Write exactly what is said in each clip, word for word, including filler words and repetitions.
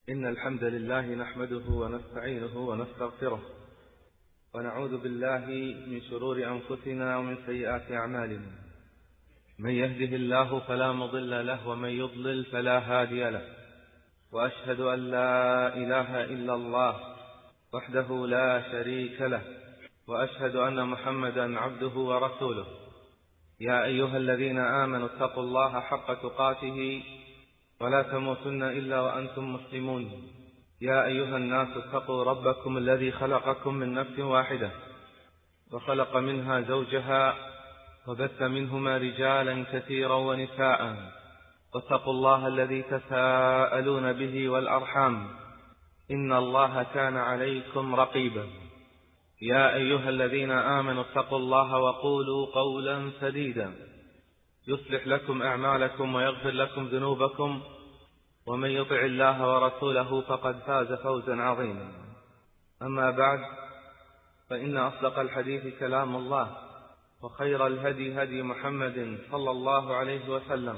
إن الحمد لله نحمده ونستعينه ونستغفره ونعوذ بالله من شرور أنفسنا ومن سيئات أعمالنا. من يهده الله فلا مضل له ومن يضلل فلا هادي له، وأشهد أن لا إله إلا الله وحده لا شريك له، وأشهد أن محمدا عبده ورسوله. يا أيها الذين آمنوا اتقوا الله حق تقاته ولا تموتن إلا وأنتم مسلمون. يا أيها الناس اتقوا ربكم الذي خلقكم من نفس واحدة وخلق منها زوجها وبث منهما رجالا كثيرا ونساء، واتقوا الله الذي تساءلون به والأرحام، إن الله كان عليكم رقيبا. يا أيها الذين آمنوا اتقوا الله وقولوا قولا سديدا يصلح لكم أعمالكم ويغفر لكم ذنوبكم، ومن يطع الله ورسوله فقد فاز فوزا عظيما. أما بعد، فإن أصدق الحديث كلام الله، وخير الهدي هدي محمد صلى الله عليه وسلم،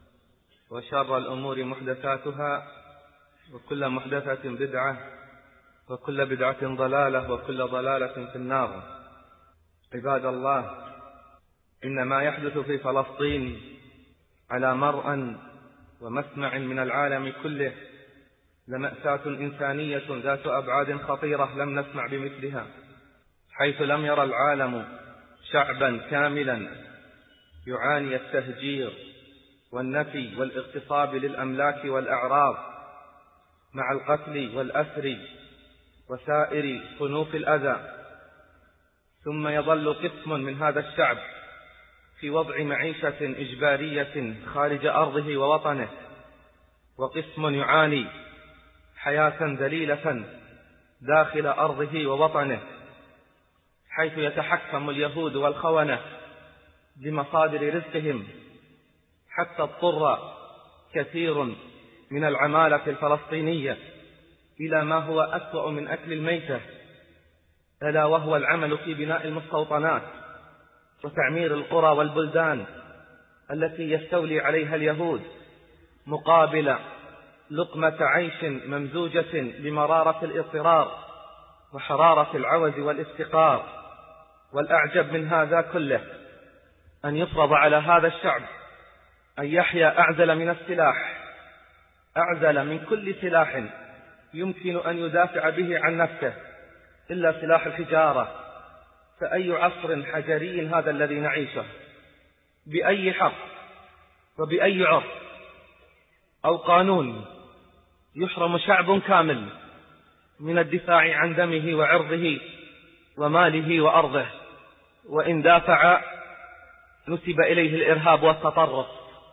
وشر الأمور محدثاتها، وكل محدثة بدعة، وكل بدعة ضلالة، وكل ضلالة في النار. عباد الله، إن ما يحدث في فلسطين على مرأى ومسمع من العالم كله لمأساة إنسانية ذات أبعاد خطيرة لم نسمع بمثلها، حيث لم يرى العالم شعبا كاملا يعاني التهجير والنفي والاغتصاب للأملاك والأعراض، مع القتل والأسر وسائر صنوف الأذى، ثم يظل قسم من هذا الشعب في وضع معيشة إجبارية خارج أرضه ووطنه، وقسم يعاني حياة ذليلة داخل أرضه ووطنه، حيث يتحكم اليهود والخونة بمصادر رزقهم، حتى اضطر كثير من العمالة الفلسطينية إلى ما هو أسوأ من أكل الميتة، ألا وهو العمل في بناء المستوطنات وتعمير القرى والبلدان التي يستولي عليها اليهود، مقابل لقمة عيش ممزوجة بمرارة الاضطرار وحرارة العوز والافتقار. والأعجب من هذا كله أن يفرض على هذا الشعب أن يحيا أعزل من السلاح، أعزل من كل سلاح يمكن أن يدافع به عن نفسه إلا سلاح الحجارة. فأي عصر حجري هذا الذي نعيشه؟ بأي حق وبأي عرف أو قانون يحرم شعب كامل من الدفاع عن دمه وعرضه وماله وأرضه، وإن دافع نسب إليه الإرهاب والتطرف؟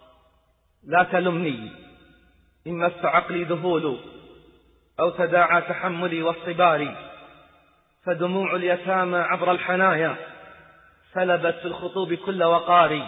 لا تلمني إن مس عقلي ذهول أو تداعى تحملي والصبار، فدموع اليتامى عبر الحنايا سلبت في الخطوب كل وقاري،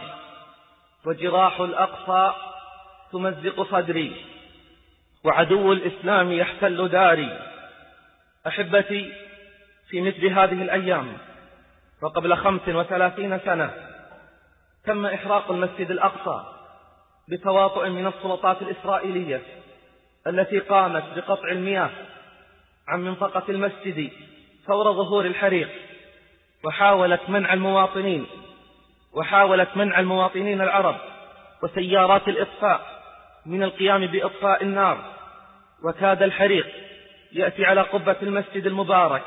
وجراح الأقصى تمزق صدري، وعدو الإسلام يحتل داري. أحبتي، في مثل هذه الأيام وقبل خمس وثلاثين سنة تم إحراق المسجد الأقصى بتواطؤ من السلطات الإسرائيلية التي قامت بقطع المياه عن منطقة المسجد فور ظهور الحريق، وحاولت منع المواطنين وحاولت منع المواطنين العرب وسيارات الإطفاء من القيام بإطفاء النار، وكاد الحريق يأتي على قبة المسجد المبارك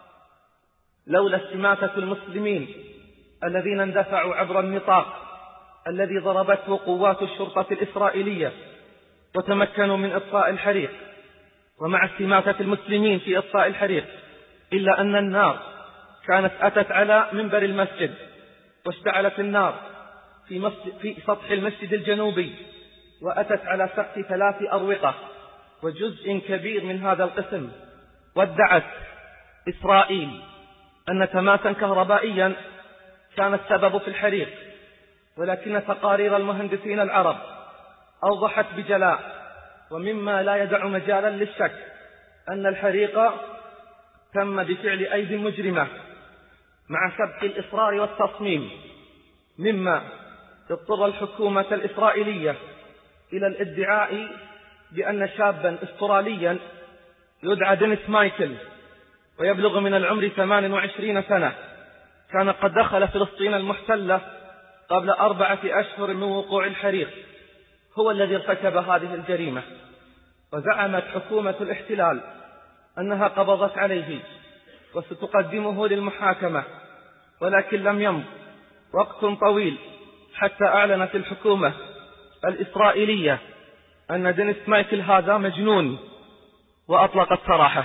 لولا استماتة المسلمين الذين اندفعوا عبر النطاق الذي ضربته قوات الشرطة الإسرائيلية وتمكنوا من إطفاء الحريق. ومع استماتة المسلمين في إطفاء الحريق، إلا أن النار كانت أتت على منبر المسجد، واشتعلت النار في, في سطح المسجد الجنوبي، وأتت على سقف ثلاث أروقة وجزء كبير من هذا القسم. وادعت إسرائيل أن تماسا كهربائيا كان السبب في الحريق، ولكن تقارير المهندسين العرب أوضحت بجلاء ومما لا يدع مجالا للشك أن الحريق تم بفعل أيدي مجرمة مع سبق الإصرار والتصميم، مما اضطر الحكومة الإسرائيلية إلى الادعاء بأن شابا استراليا يدعى دينيس مايكل ويبلغ من العمر ثمان وعشرين سنة كان قد دخل فلسطين المحتلة قبل أربعة أشهر من وقوع الحريق هو الذي ارتكب هذه الجريمة. وزعمت حكومة الاحتلال أنها قبضت عليه وستقدمه للمحاكمة، ولكن لم يمض وقت طويل حتى أعلنت الحكومة الإسرائيلية أن دينيس مايكل هذا مجنون وأطلقت سراحه.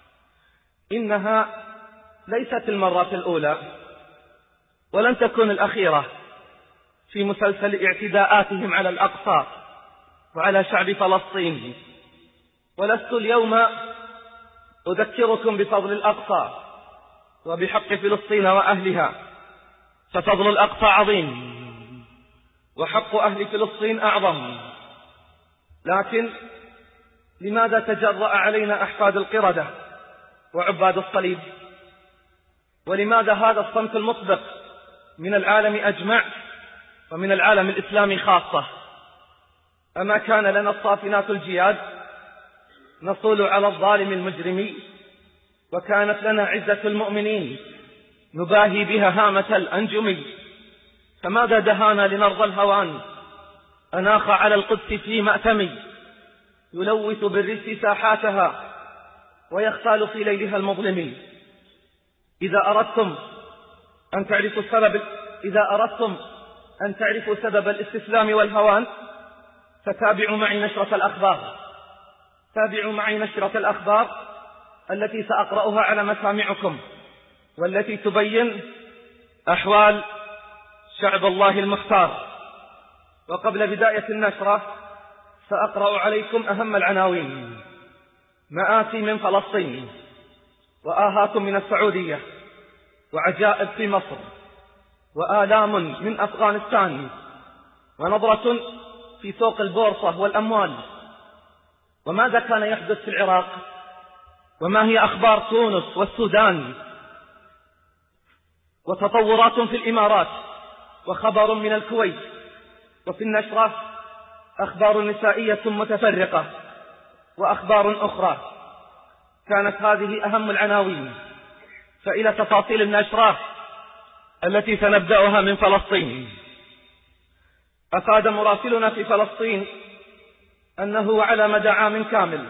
إنها ليست المرة الأولى ولن تكون الأخيرة في مسلسل اعتداءاتهم على الأقصى وعلى شعب فلسطين. ولست اليوم أذكركم بفضل الأقصى وبحق فلسطين وأهلها، ففضل الأقصى عظيم وحق أهل فلسطين أعظم، لكن لماذا تجرأ علينا أحفاد القردة وعباد الصليب؟ ولماذا هذا الصمت المطبق من العالم أجمع ومن العالم الإسلامي خاصة؟ أما كان لنا الصافنات الجياد نصول على الظالم المجرم، وكانت لنا عزة المؤمنين نباهي بها هامة الأنجم، فماذا دهانا لنرضى الهوان أناخ على القدس في مأتمي يلوث بالرس ساحاتها ويختال في ليلها المظلم. إذا أردتم أن تعرفوا السبب إذا أردتم أن تعرفوا سبب الاستسلام والهوان فتابعوا معي نشرة الأخبار تابعوا معي نشرة الأخبار التي سأقرأها على مسامعكم، والتي تبين أحوال شعب الله المختار. وقبل بداية النشرة سأقرأ عليكم أهم العناوين: مآسي من فلسطين، وآهات من السعودية، وعجائب في مصر، وآلام من أفغانستان، ونظرة في سوق البورصة والأموال، وماذا كان يحدث في العراق، وما هي أخبار تونس والسودان، وتطورات في الإمارات، وخبر من الكويت. وفي النشرة أخبار نسائية متفرقة وأخبار أخرى. كانت هذه أهم العناوين، فإلى تفاصيل النشرة التي سنبدأها من فلسطين. أفاد مراسلنا في فلسطين أنه على مدى عام كامل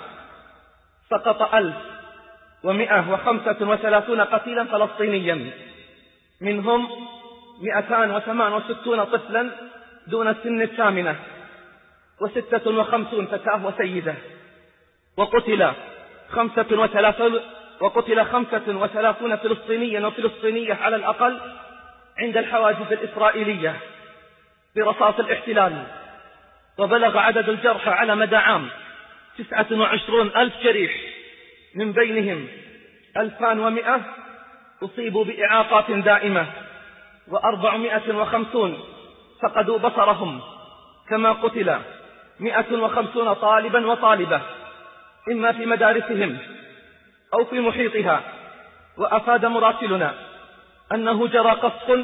سقط ألف ومئة وخمسة وثلاثون قتيلا فلسطينيا، منهم مئتان وثمان وستون طفلا دون سن الثامنة، وستة وخمسون فتاة وسيدة، وقتل خمسة وثلاثون وقتل خمسة وثلاثون فلسطينيا وفلسطينية على الأقل عند الحواجز الإسرائيلية برصاص الاحتلال. وبلغ عدد الجرحى على مدى عام تسعة وعشرون ألف جريح، من بينهم ألفان ومئة أصيبوا بإعاقات دائمة، وأربعمائة وخمسون فقدوا بصرهم، كما قتل مئة وخمسون طالبا وطالبة إما في مدارسهم أو في محيطها. وأفاد مراسلنا أنه جرى قصف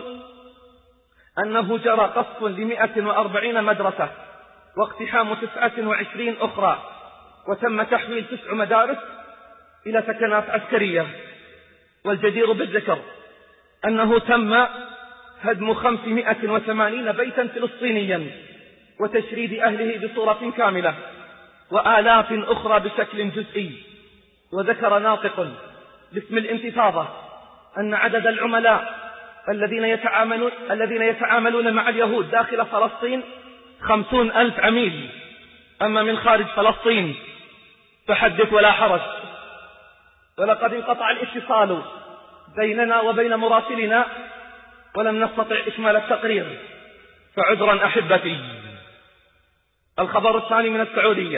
أنه جرى قصف لمئة وأربعين مدرسة واقتحام تسعة وعشرين أخرى، وتم تحويل تسع مدارس إلى سكنات عسكرية. والجدير بالذكر أنه تم هدم خمسمائة وثمانين بيتا فلسطينيا وتشريد أهله بصورة كاملة، وآلاف أخرى بشكل جزئي. وذكر ناطق باسم الانتفاضة أن عدد العملاء الذين يتعاملون, الذين يتعاملون مع اليهود داخل فلسطين خمسون ألف عميل، أما من خارج فلسطين فحدث ولا حرج. ولقد انقطع الاتصال بيننا وبين مراسلنا ولم نستطع إكمال التقرير، فعذرا أحبتي. الخبر الثاني من السعودية.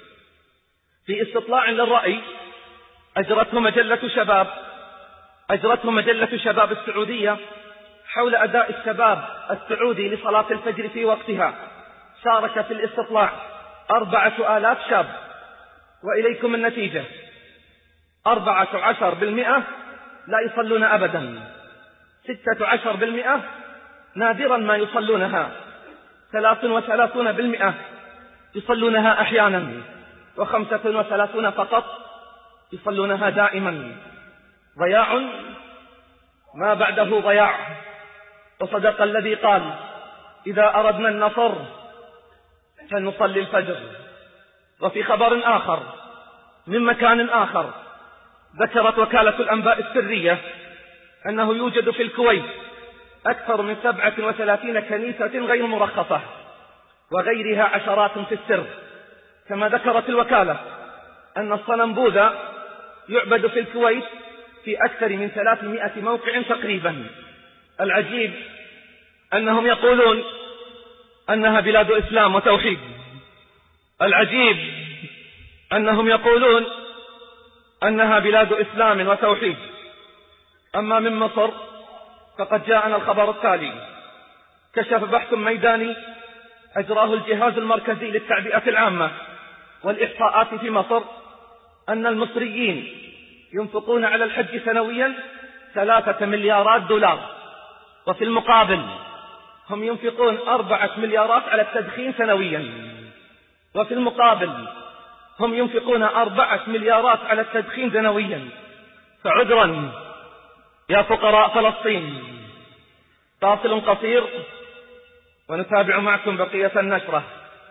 في استطلاع للرأي أجرته مجلة شباب أجرته مجلة شباب السعودية حول أداء الشباب السعودي لصلاة الفجر في وقتها، شارك في الاستطلاع أربعة آلاف شاب، وإليكم النتيجة: أربعة عشر بالمئة لا يصلون أبدا، ستة عشر بالمئة نادرا ما يصلونها، ثلاث وثلاثون بالمئة يصلونها أحيانا، وخمسة وثلاثون فقط يصلونها دائما. ضياع ما بعده ضياع. وصدق الذي قال: إذا أردنا النصر فلنصلي الفجر. وفي خبر آخر من مكان آخر ذكرت وكالة الأنباء السرية أنه يوجد في الكويت أكثر من سبعة وثلاثين كنيسة غير مرخصة وغيرها عشرات في السر. كما ذكرت الوكالة أن الصنم بوذا يعبد في الكويت في أكثر من ثلاثمائة موقع تقريبا. العجيب أنهم يقولون أنها بلاد إسلام وتوحيد. العجيب أنهم يقولون أنها بلاد إسلام وتوحيد. أما من مصر فقد جاءنا الخبر التالي: كشف بحث ميداني أجراه الجهاز المركزي للتعبئة العامة والإحصاءات في مصر أن المصريين ينفقون على الحج سنويا ثلاثة مليارات دولار، وفي المقابل هم ينفقون أربعة مليارات على التدخين سنويا، وفي المقابل هم ينفقون أربعة مليارات على التدخين سنويا. فعذرا يا فقراء فلسطين. فاصل قصير ونتابع معكم بقية النشرة.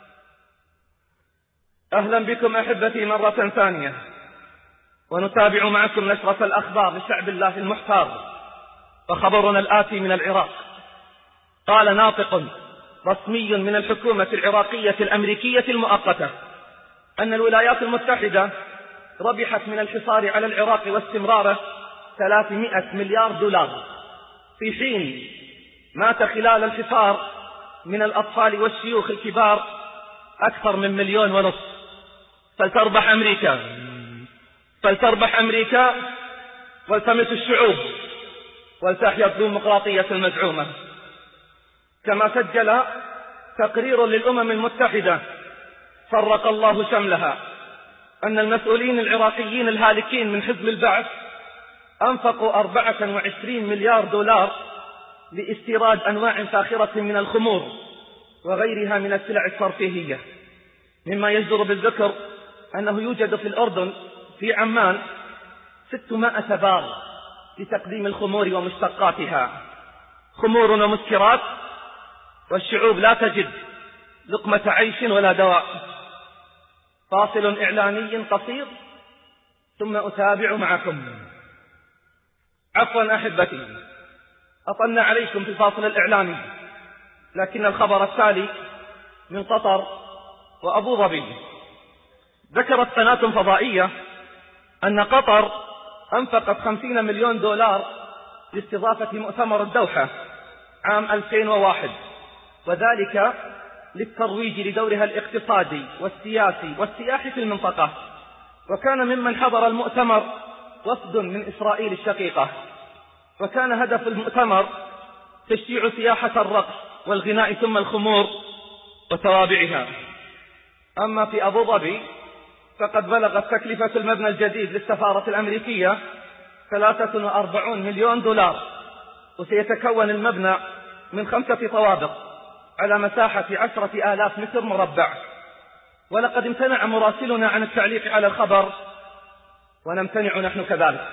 أهلا بكم أحبتي مرة ثانية، ونتابع معكم نشرة الأخبار لشعب الله المحتار. فخبرنا الآتي من العراق. قال ناطق رسمي من الحكومة العراقية الأمريكية المؤقتة أن الولايات المتحدة ربحت من الحصار على العراق واستمراره ثلاثمائة مليار دولار، في حين مات خلال الحصار من الأطفال والشيوخ الكبار أكثر من مليون ونصف. فلتربح أمريكا، فلتربح أمريكا والتمس الشعوب ولتحيا الديمقراطية المزعومة. كما سجل تقرير للأمم المتحدة فرق الله شملها أن المسؤولين العراقيين الهالكين من حزب البعث أنفقوا أربعة وعشرين مليار دولار لاستيراد أنواع فاخرة من الخمور وغيرها من السلع الترفيهية. مما يجدر بالذكر أنه يوجد في الأردن في عمان ستمائة بار لتقديم الخمور ومشتقاتها، خمور ومسكرات، والشعوب لا تجد لقمة عيش ولا دواء. فاصل إعلاني قصير ثم أتابع معكم. عفوا أحبتي، أطلنا عليكم في الفاصل الإعلاني، لكن الخبر التالي من قطر وأبو ظبي. ذكرت قناة فضائية أن قطر أنفقت خمسين مليون دولار لاستضافة مؤتمر الدوحة عام ألفين وواحد، وذلك للترويج لدورها الاقتصادي والسياسي والسياحي في المنطقة. وكان ممن حضر المؤتمر وفد من إسرائيل الشقيقة، وكان هدف المؤتمر تشجيع سياحة الرقص والغناء ثم الخمور وتوابعها. أما في أبو ظبي فقد بلغت تكلفة المبنى الجديد للسفارة الأمريكية ثلاثة وأربعين مليون دولار، وسيتكون المبنى من خمسة طوابق على مساحة عشرة آلاف متر مربع. ولقد امتنع مراسلنا عن التعليق على الخبر، ونمتنع نحن كذلك.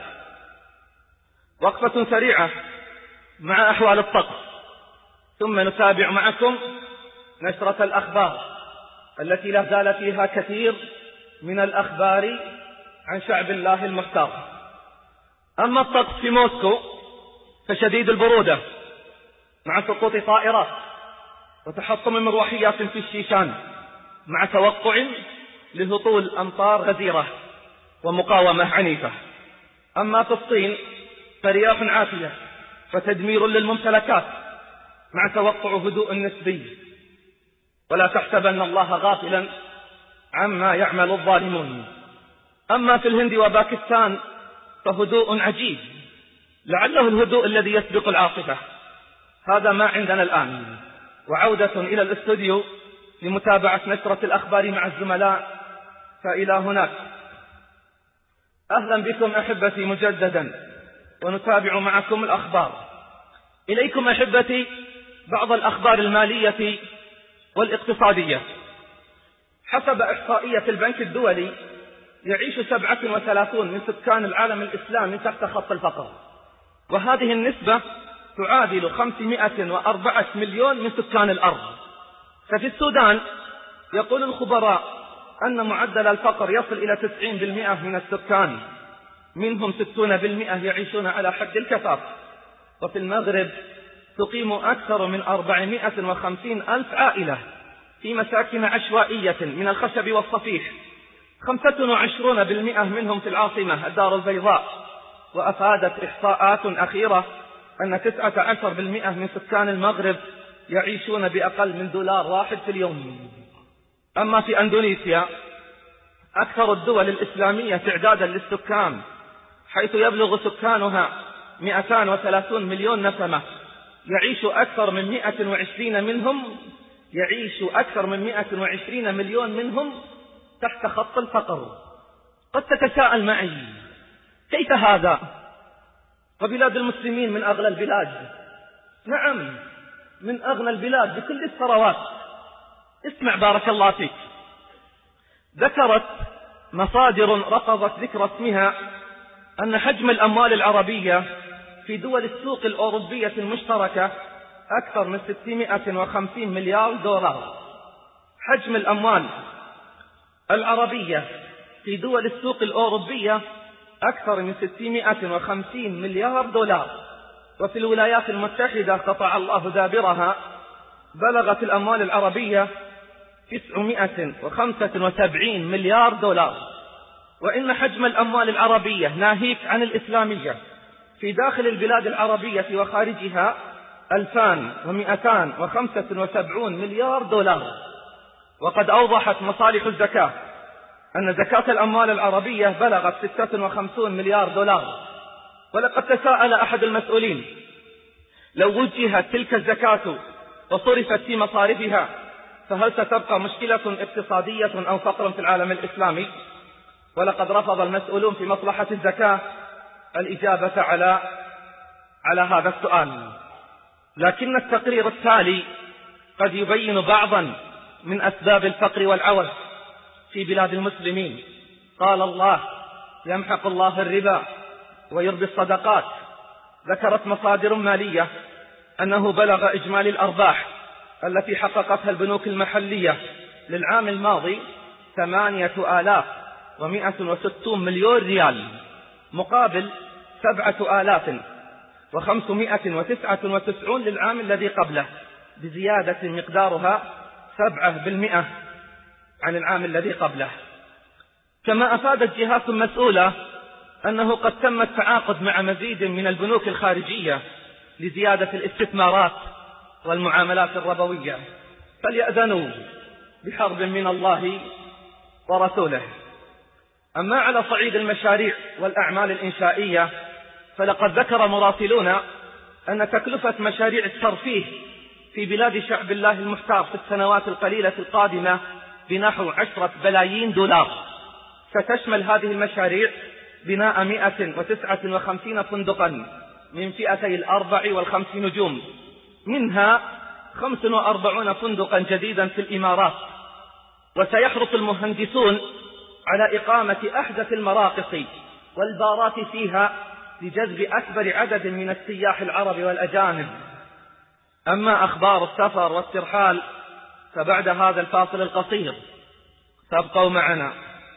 وقفة سريعة مع أحوال الطقس، ثم نتابع معكم نشرة الأخبار التي لا زال فيها كثير من الأخبار عن شعب الله المختار. أما الطقس في موسكو فشديد البرودة مع سقوط طائرات وتحطم مروحيات في الشيشان، مع توقع لهطول أمطار غزيرة ومقاومة عنيفة. أما في الصين فرياح عاتية وتدمير للممتلكات مع توقع هدوء نسبي، ولا تحسبن الله غافلا عما يعمل الظالمون. أما في الهند وباكستان فهدوء عجيب، لعله الهدوء الذي يسبق العاصفة. هذا ما عندنا الآن، وعودة إلى الاستوديو لمتابعة نشرة الأخبار مع الزملاء، فإلى هناك. أهلا بكم أحبتي مجددا، ونتابع معكم الأخبار. إليكم أحبتي بعض الأخبار المالية والاقتصادية. حسب إحصائية البنك الدولي يعيش سبعة وثلاثون من سكان العالم الإسلامي تحت خط الفقر، وهذه النسبة تعادل خمسمائة وأربعة مليون من سكان الأرض. ففي السودان يقول الخبراء أن معدل الفقر يصل إلى تسعين بالمئة من السكان، منهم ستون بالمئة يعيشون على حد الكفاف. وفي المغرب تقيم أكثر من أربعمائة وخمسين ألف عائلة في مساكن عشوائية من الخشب والصفيح، خمسة وعشرون بالمئة منهم في العاصمة الدار البيضاء. وأفادت إحصاءات أخيرة أن تسعة عشر بالمئة من سكان المغرب يعيشون بأقل من دولار واحد في اليوم. أما في أندونيسيا أكثر الدول الإسلامية تعدادا للسكان، حيث يبلغ سكانها مئتان وثلاثون مليون نسمة، يعيش أكثر من مئة وعشرين منهم يعيش أكثر من مئة وعشرين مليون منهم تحت خط الفقر. قد تتساءل معي كيف هذا؟ وبلاد المسلمين من أغنى البلاد. نعم، من أغنى البلاد بكل الثروات. اسمع بارك الله فيك. ذكرت مصادر رفضت ذكر اسمها أن حجم الأموال العربية في دول السوق الأوروبية المشتركة أكثر من ستمائة وخمسين مليار دولار. حجم الأموال العربية في دول السوق الأوروبية أكثر من ستمائة وخمسين مليار دولار. وفي الولايات المتحدة قطع الله دابرها بلغت الأموال العربية تسعمائة وخمسة وسبعين مليار دولار. وإن حجم الأموال العربية ناهيك عن الإسلامية في داخل البلاد العربية وخارجها ألفان ومئتان وخمسة وسبعون مليار دولار. وقد أوضحت مصالح الزكاة أن زكاة الأموال العربية بلغت ستة وخمسين مليار دولار. ولقد تساءل أحد المسؤولين لو وجهت تلك الزكاة وصرفت في مصارفها فهل ستبقى مشكلة اقتصادية أو فقر في العالم الإسلامي؟ ولقد رفض المسؤولون في مصلحة الزكاة الإجابة على على هذا السؤال. لكن التقرير التالي قد يبين بعضا من أسباب الفقر والعوز في بلاد المسلمين. قال الله: يمحق الله الربا ويربي الصدقات. ذكرت مصادر مالية أنه بلغ إجمالي الأرباح التي حققتها البنوك المحلية للعام الماضي ثمانية آلاف ومئة وستون مليون ريال، مقابل سبعة آلاف وخمسمائة وتسعة وتسعين للعام الذي قبله، بزيادة مقدارها سبعة بالمئة عن العام الذي قبله. كما أفادت جهات مسؤولة أنه قد تم التعاقد مع مزيد من البنوك الخارجية لزيادة الاستثمارات والمعاملات الربوية، فليأذنوا بحرب من الله ورسوله. أما على صعيد المشاريع والأعمال الإنشائية فلقد ذكر مراسلون أن تكلفة مشاريع الترفيه في بلاد شعب الله المحتار في السنوات القليلة القادمة بنحو عشرة بلايين دولار. ستشمل هذه المشاريع بناء مئة وتسعة وخمسين فندقا من فئتي الأربع والخمس نجوم، منها خمس وأربعون فندقا جديدا في الإمارات. وسيحرص المهندسون على إقامة أحدث المراقص والبارات فيها لجذب أكبر عدد من السياح العرب والأجانب. أما أخبار السفر والترحال فبعد هذا الفاصل القصير، فابقوا معنا.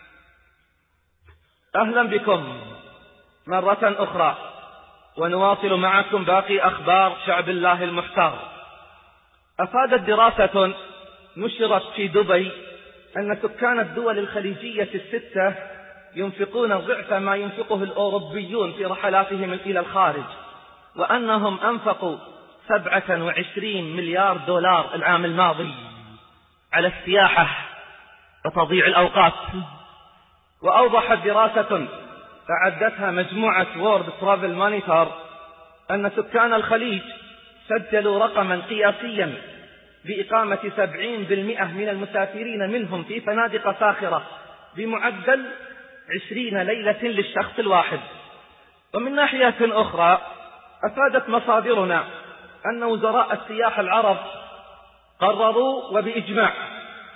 أهلا بكم مرة أخرى، ونواصل معكم باقي أخبار شعب الله المحتار. أفادت دراسة نشرت في دبي أن سكان الدول الخليجية الستة ينفقون ضعف ما ينفقه الأوروبيون في رحلاتهم إلى الخارج، وأنهم أنفقوا سبعة وعشرين مليار دولار العام الماضي على السياحة وتضييع الأوقات. وأوضحت دراسة أعدتها مجموعة وورد ترافل مونيتور أن سكان الخليج سجلوا رقما قياسيا بإقامة سبعين بالمئة من المسافرين منهم في فنادق فاخرة بمعدل عشرين ليلة للشخص الواحد. ومن ناحية أخرى أفادت مصادرنا أن وزراء السياحة العرب قرروا وبإجماع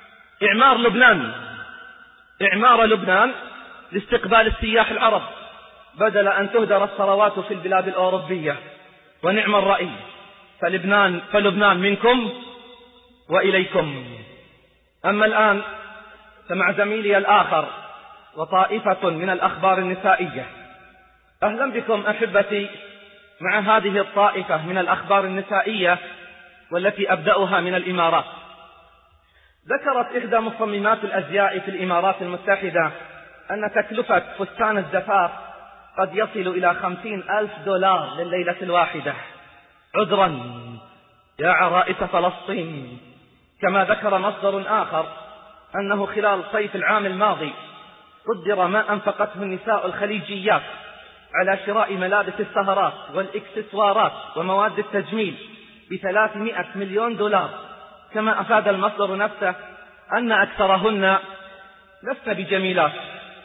إعمار لبنان إعمار لبنان لاستقبال السياح العرب بدل أن تهدر الثروات في البلاد الأوروبية. ونعم الرأي، فلبنان, فلبنان منكم وإليكم. أما الآن فمع زميلي الآخر وطائفة من الأخبار النسائية. أهلا بكم أحبتي مع هذه الطائفة من الأخبار النسائية، والتي أبدأها من الإمارات. ذكرت إحدى مصممات الأزياء في الإمارات المتحدة أن تكلفة فستان الزفاف قد يصل إلى خمسين ألف دولار لليلة الواحدة. عذرا يا عرائس فلسطين. كما ذكر مصدر آخر أنه خلال صيف العام الماضي قدر ما أنفقته النساء الخليجيات على شراء ملابس السهرات والإكسسوارات ومواد التجميل بثلاثمائة مليون دولار. كما أفاد المصدر نفسه أن أكثرهن لسن بجميلات.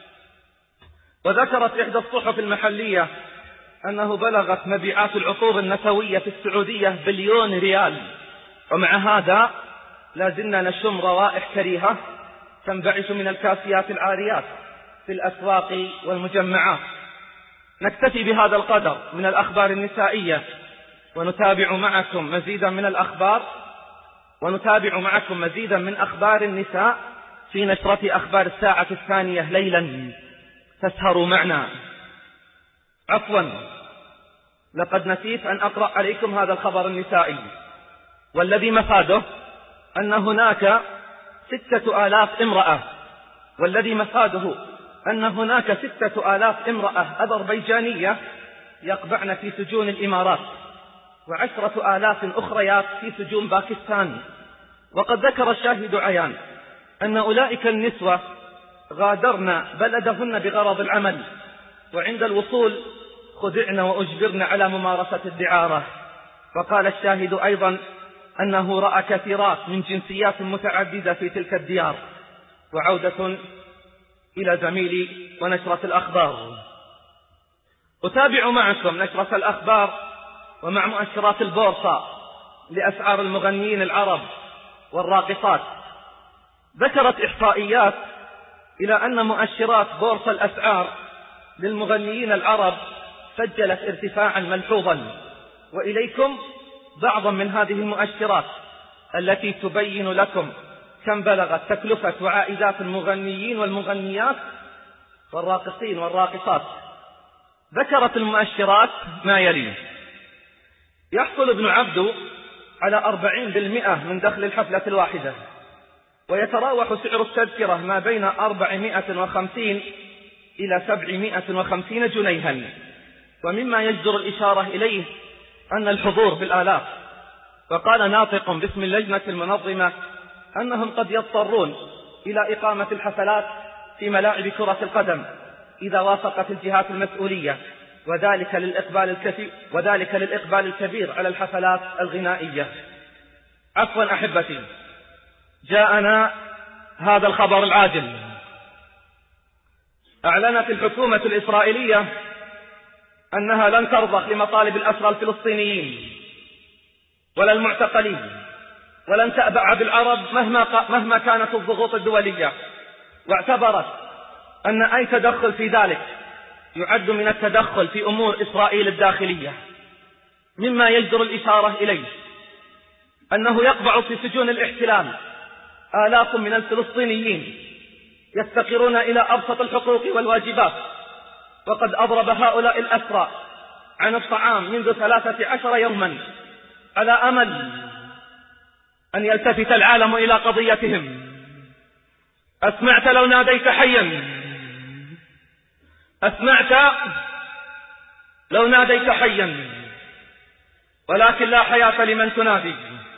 وذكرت إحدى الصحف المحلية أنه بلغت مبيعات العطور النسوية في السعودية بليون ريال. ومع هذا لازلنا نشم روائح كريهة تنبعث من الكاسيات العاريات في الأسواق والمجمعات. نكتفي بهذا القدر من الأخبار النسائية، ونتابع معكم مزيدا من الأخبار ونتابع معكم مزيدا من أخبار النساء في نشرة أخبار الساعة الثانية ليلا، فاسهروا معنا. عفوا، لقد نسيت أن أقرأ عليكم هذا الخبر النسائي، والذي مفاده أن هناك ستة آلاف امرأة والذي مفاده أن هناك ستة آلاف امرأة أذربيجانية يقبعن في سجون الإمارات، وعشرة آلاف أخريات في سجون باكستان. وقد ذكر الشاهد عيان أن أولئك النسوة غادرن بلدهن بغرض العمل، وعند الوصول خدعن وأجبرن على ممارسة الدعارة. وقال الشاهد أيضا أنه رأى كثيرات من جنسيات متعددة في تلك الديار. وعودة إلى زميلي ونشرة الأخبار. أتابع معكم نشرة الأخبار ومع مؤشرات البورصة لأسعار المغنيين العرب والراقصات. ذكرت إحصائيات إلى أن مؤشرات بورصة الأسعار للمغنيين العرب سجلت ارتفاعا ملحوظا. وإليكم بعضا من هذه المؤشرات التي تبين لكم كم بلغت تكلفة وعائدات المغنيين والمغنيات والراقصين والراقصات. ذكرت المؤشرات ما يلي: يحصل ابن عبدو على أربعين بالمئة من دخل الحفلة الواحدة، ويتراوح سعر التذكرة ما بين أربعمائة وخمسين إلى سبعمائة وخمسين جنيها. ومما يجدر الإشارة إليه أن الحضور بالآلاف. وقال ناطق باسم اللجنة المنظمة أنهم قد يضطرون إلى إقامة الحفلات في ملاعب كرة القدم إذا وافقت الجهات المسؤولية، وذلك للإقبال الكثير وذلك للإقبال الكبير على الحفلات الغنائية. عفوا أحبتي، جاءنا هذا الخبر العاجل. أعلنت الحكومة الإسرائيلية أنها لن ترضخ لمطالب الأسرى الفلسطينيين ولا المعتقلين، ولن تأبع بالعرب مهما مهما كانت الضغوط الدولية. واعتبرت أن أي تدخل في ذلك يعد من التدخل في أمور إسرائيل الداخلية. مما يجدر الإشارة إليه أنه يقبع في سجون الاحتلال آلاف من الفلسطينيين يفتقرون إلى أبسط الحقوق والواجبات. وقد أضرب هؤلاء الأسرى عن الطعام منذ ثلاثة عشر يوما على أمل أن يلتفت العالم إلى قضيتهم. أسمعت لو ناديت حيا؟ أسمعت لو ناديت حيا؟ ولكن لا حياة لمن تنادي.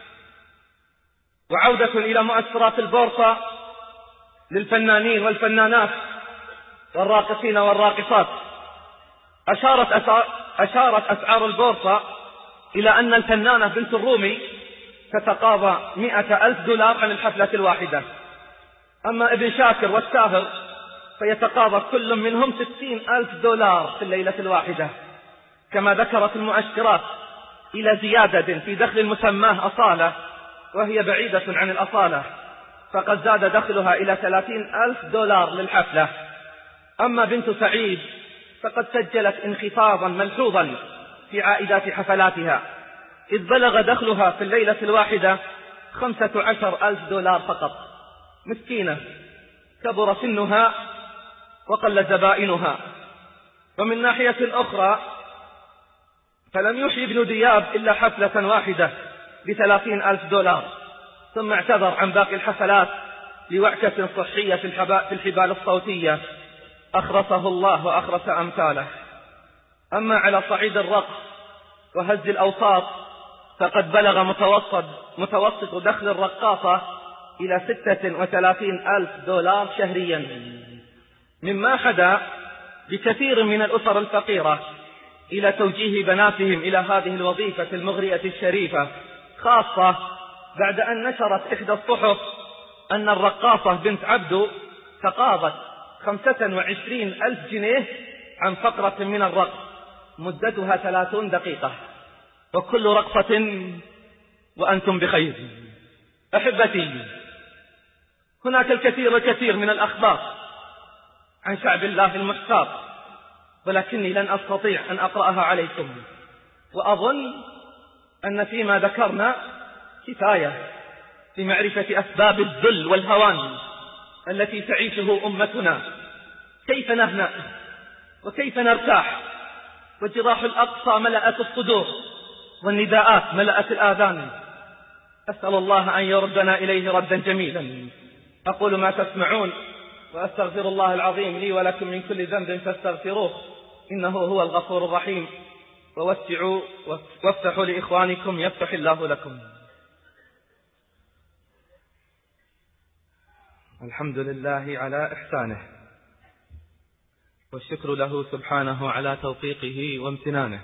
وعودة إلى مؤشرات البورصة للفنانين والفنانات والراقصين والراقصات. أشارت, أسعار أشارت أسعار البورصة إلى أن الفنانة بنت الرومي تتقاضى مئة ألف دولار عن الحفلة الواحدة. أما ابن شاكر والساهر فيتقاضى كل منهم ستين ألف دولار في الليلة الواحدة. كما ذكرت المؤشرات إلى زيادة في دخل المسماه أصالة، وهي بعيدة عن الأصالة. فقد زاد دخلها إلى ثلاثين ألف دولار للحفلة. أما بنت سعيد فقد سجلت انخفاضا ملحوظا في عائدات حفلاتها، إذ بلغ دخلها في الليلة الواحدة خمسة عشر ألف دولار فقط. مسكينة، كبر سنها وقل زبائنها. ومن ناحية أخرى فلم يحيي ابن دياب إلا حفلة واحدة بثلاثين ألف دولار، ثم اعتذر عن باقي الحفلات لوعكة صحية في الحبال الصوتية أخرسه الله وأخرس أمثاله. أما على صعيد الرقص وهز الأوساط فقد بلغ متوسط, متوسط دخل الرقاصة إلى ستة وثلاثين ألف دولار شهريا، مما حدا بكثير من الأسر الفقيرة إلى توجيه بناتهم إلى هذه الوظيفة المغرية الشريفة، خاصة بعد أن نشرت إحدى الصحف أن الرقاصة بنت عبدو تقاضت خمسة وعشرين ألف جنيه عن فقرة من الرقص مدتها ثلاثون دقيقة، وكل رقصة وأنتم بخير. أحبتي، هناك الكثير الكثير من الأخبار عن شعب الله المحتار، ولكني لن أستطيع أن أقرأها عليكم، وأظن أن فيما ذكرنا كفاية في معرفة أسباب الذل والهوان التي تعيشه أمتنا. كيف نهنأ وكيف نرتاح وجراح الأقصى ملأت الصدور والنداءات ملأت الآذان. أسأل الله أن يردنا إليه ردا جميلا. أقول ما تسمعون وأستغفر الله العظيم لي ولكم من كل ذنب فاستغفروه إنه هو الغفور الرحيم. ووسعوا وافتحوا لإخوانكم يفتح الله لكم. الحمد لله على إحسانه، والشكر له سبحانه على توفيقه وامتنانه،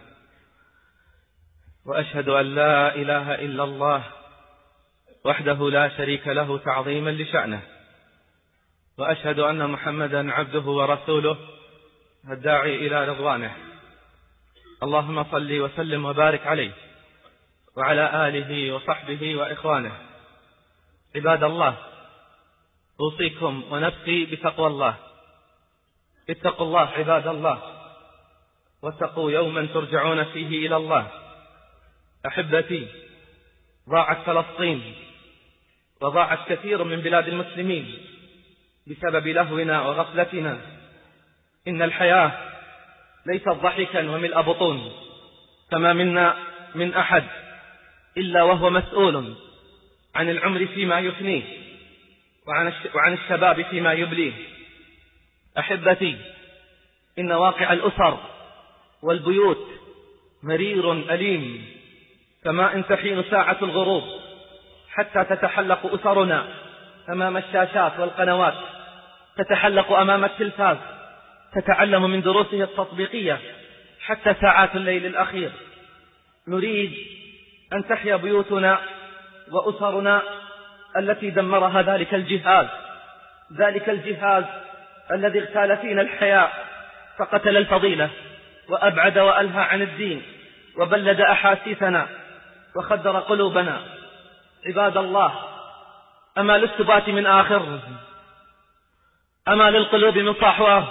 وأشهد أن لا إله إلا الله وحده لا شريك له تعظيما لشأنه، وأشهد أن محمدا عبده ورسوله الداعي إلى رضوانه. اللهم صل وسلم وبارك عليه وعلى آله وصحبه وإخوانه. عباد الله، أوصيكم ونفسي بتقوى الله. اتقوا الله عباد الله، واتقوا يوما ترجعون فيه إلى الله. أحبتي، ضاعت فلسطين وضاعت كثير من بلاد المسلمين بسبب لهونا وغفلتنا. إن الحياة ليست ضحكا وملء بطون، فما منا من أحد إلا وهو مسؤول عن العمر فيما يفنيه وعن الشباب فيما يبليه. أحبتي، إن واقع الأسر والبيوت مرير أليم، فما إن تحين ساعة الغروب حتى تتحلق أسرنا أمام الشاشات والقنوات، تتحلق أمام التلفاز، تتعلم من دروسه التطبيقية حتى ساعات الليل الأخير. نريد أن تحيا بيوتنا وأسرنا التي دمرها ذلك الجهاز، ذلك الجهاز الذي اغتال فينا الحياة فقتل الفضيلة وأبعد وألهى عن الدين وبلد أحاسيسنا وخدر قلوبنا. عباد الله، أما للسبات من آخر، أما للقلوب من صحوة،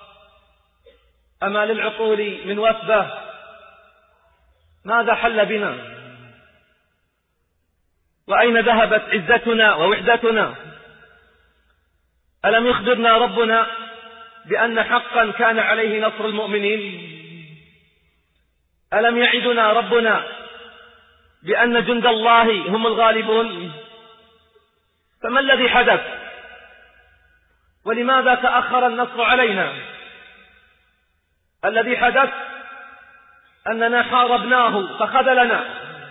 أما للعقول من وثبة. ماذا حل بنا؟ وأين ذهبت عزتنا ووحدتنا؟ ألم يخبرنا ربنا بأن حقا كان عليه نصر المؤمنين؟ ألم يعدنا ربنا بأن جند الله هم الغالبون؟ فما الذي حدث؟ ولماذا تأخر النصر علينا؟ الذي حدث أننا حاربناه فخذلنا،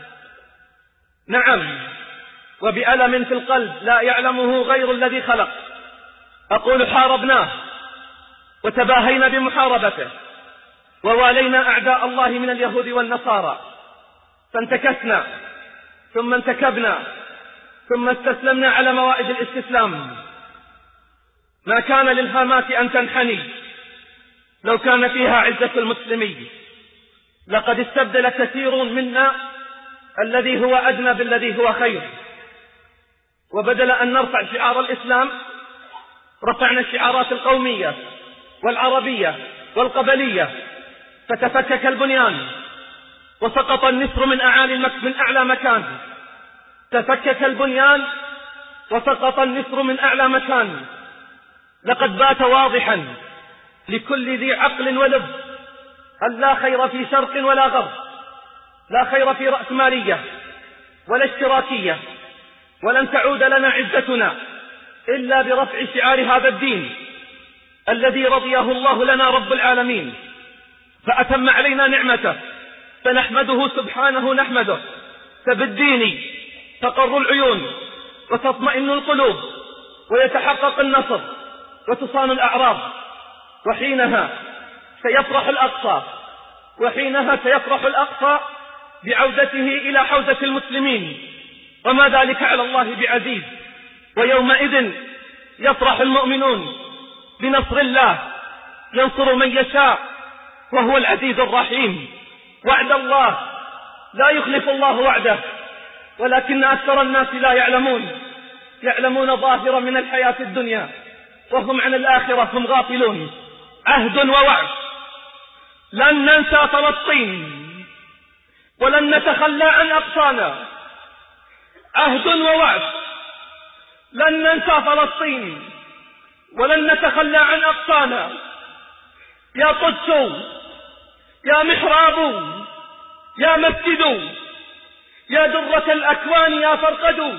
نعم، وبألم في القلب لا يعلمه غير الذي خلق. أقول حاربناه وتباهينا بمحاربته، ووالينا أعداء الله من اليهود والنصارى، فانتكسنا ثم انتكبنا ثم استسلمنا على موائد الاستسلام. ما كان للهامات أن تنحني لو كان فيها عزة المسلمين. لقد استبدل كثير منا الذي هو أدنى بالذي هو خير. وبدل أن نرفع شعار الإسلام رفعنا الشعارات القومية والعربية والقبلية، فتفكك البنيان وسقط النسر من أعالي المك... من أعلى مكان. تفكك البنيان وسقط النسر من أعلى مكان. لقد بات واضحا لكل ذي عقل ولب أن لا خير في شرق ولا غرب، لا خير في رأسمالية ولا اشتراكية، ولن تعود لنا عزتنا إلا برفع شعار هذا الدين الذي رضيه الله لنا رب العالمين فأتم علينا نعمته، فنحمده سبحانه نحمده. فبالدين تقر العيون وتطمئن القلوب ويتحقق النصر وتصان الأعراض، وحينها سيفرح الأقصى وحينها سيفرح الأقصى بعودته إلى حوزة المسلمين، وما ذلك على الله بعزيز. ويومئذ يفرح المؤمنون بنصر الله ينصر من يشاء وهو العزيز الرحيم. وعد الله لا يخلف الله وعده، ولكن أكثر الناس لا يعلمون يعلمون ظاهرا من الحياة الدنيا وهم عن الآخرة هم غافلون. عهد ووعد، لن ننسى فلسطين ولن نتخلى عن أقصانا. عهد ووعد، لن ننسى فلسطين ولن نتخلى عن أقصانا. يا قدس، يا محراب، يا مسجد، يا درة الأكوان، يا فرقد،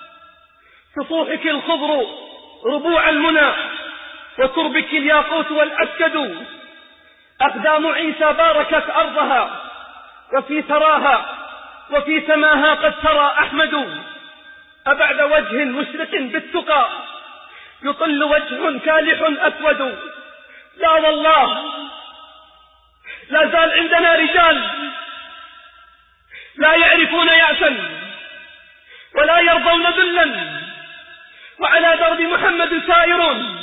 سطوحك الخضر ربوع المنى وتربك الياقوت والأسكد. أقدام عيسى باركت أرضها وفي ثراها وفي سماها قد ترى أحمد. أبعد وجه مشرق بالتقى يطل وجه كالح أسود. لا والله لا زال عندنا رجال لا يعرفون يأسا ولا يرضون ذلا، وعلى درب محمد سائرون.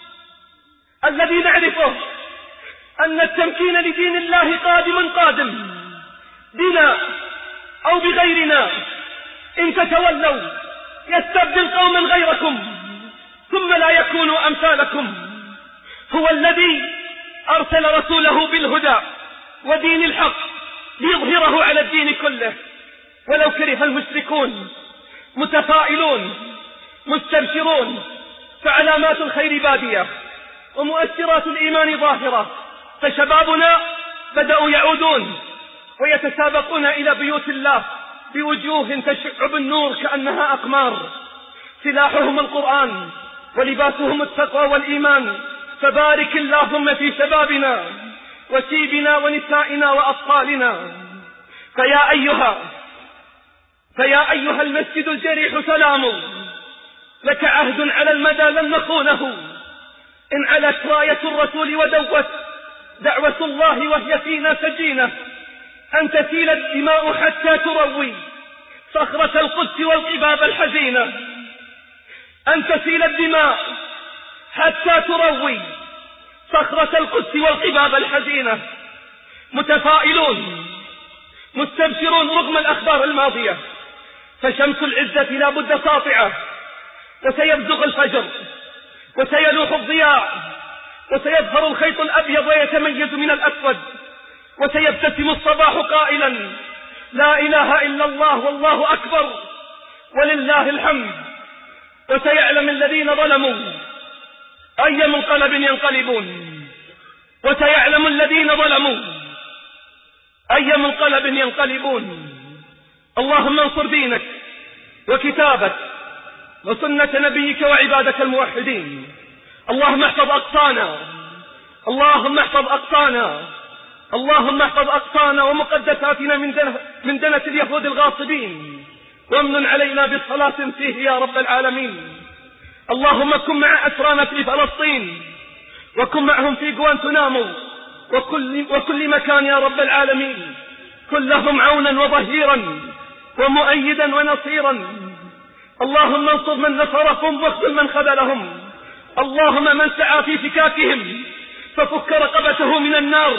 الذي نعرفه أن التمكين لدين الله قادم قادم بنا أو بغيرنا. إن تتولوا يستبدل قوما غيركم ثم لا يكونوا أمثالكم. هو الذي أرسل رسوله بالهدى ودين الحق ليظهره على الدين كله ولو كره المشركون. متفائلون مستبشرون، فعلامات الخير بادية ومؤثرات الإيمان ظاهرة، فشبابنا بدأوا يعودون ويتسابقون إلى بيوت الله بوجوه تشع بالنور كأنها أقمار. سلاحهم القرآن ولباسهم التقوى والإيمان. فبارك اللهم في شبابنا وشيبنا ونسائنا وأطفالنا. فيا أيها فيا أيها المسجد الجريح سلام، لك عهد على المدى لن نخونه. إن علت راية الرسول ودوت دعوة الله وهي فينا سجينة، أن تسيل الدماء حتى تروي صخرة القدس والقباب الحزينة. أن تسيل الدماء حتى تروي صخرة القدس والقباب الحزينة. متفائلون مستبشرون رغم الأخبار الماضية، فشمس العزة لا بد ساطعة، وسيبزغ الفجر وسيلوح الضياء وسيظهر الخيط الأبيض ويتميز من الأسود، وسيبتسم الصباح قائلا لا إله إلا الله والله أكبر ولله الحمد. وسيعلم الذين ظلموا أي منقلب ينقلبون وسيعلم الذين ظلموا أي منقلب ينقلبون. اللهم انصر دينك وكتابك وسنة نبيك وعبادك الموحدين. اللهم احفظ أقصانا اللهم احفظ أقصانا اللهم احفظ أقصانا ومقدساتنا من دنة, من دنة اليهود الغاصبين، وامن علينا بالصلاة فيه يا رب العالمين. اللهم كن مع أسرانا في فلسطين، وكن معهم في غوانتنامو وكل, وكل مكان يا رب العالمين. كن لهم عونا وظهيرا ومؤيدا ونصيرا. اللهم انصر من نصرهم واخذل من خذلهم. اللهم من سعى في فكاكهم ففك رقبته من النار.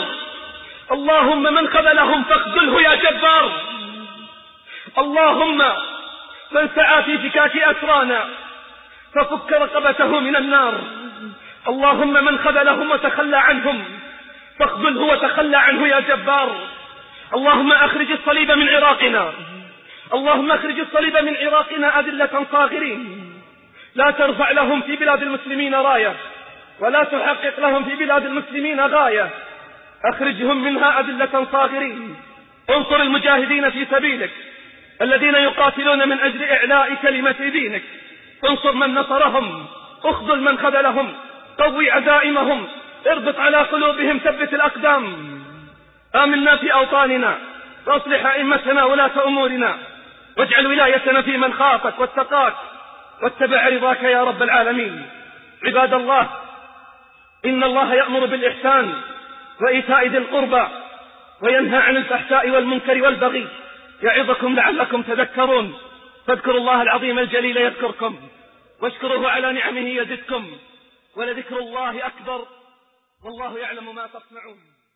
اللهم من خذلهم فاخذله يا جبار. اللهم من سعى في فكاك أسرانا ففك رقبته من النار. اللهم من خذلهم وتخلى عنهم فاخذله وتخلى عنه يا جبار. اللهم أخرج الصليب من عراقنا، اللهم أخرج الصليب من عراقنا أذلة صاغرين، لا ترفع لهم في بلاد المسلمين راية ولا تحقق لهم في بلاد المسلمين غاية، أخرجهم منها أذلة صاغرين. انصر المجاهدين في سبيلك الذين يقاتلون من أجل إعلاء كلمة دينك، انصر من نصرهم، اخذل من خذلهم، قوي عزائمهم، اربط على قلوبهم، ثبت الأقدام. آمنا في أوطاننا واصلح أئمتنا ولاة أمورنا، واجعل ولايتنا في من خافك واتقاك واتبع رضاك يا رب العالمين. عباد الله، إن الله يأمر بالإحسان وإيتاء ذي القربى وينهى عن الفحشاء والمنكر والبغي، يعظكم لعلكم تذكرون. فاذكروا الله العظيم الجليل يذكركم، واشكروه على نعمه يزدكم، ولذكر الله أكبر، والله يعلم ما تصنعون.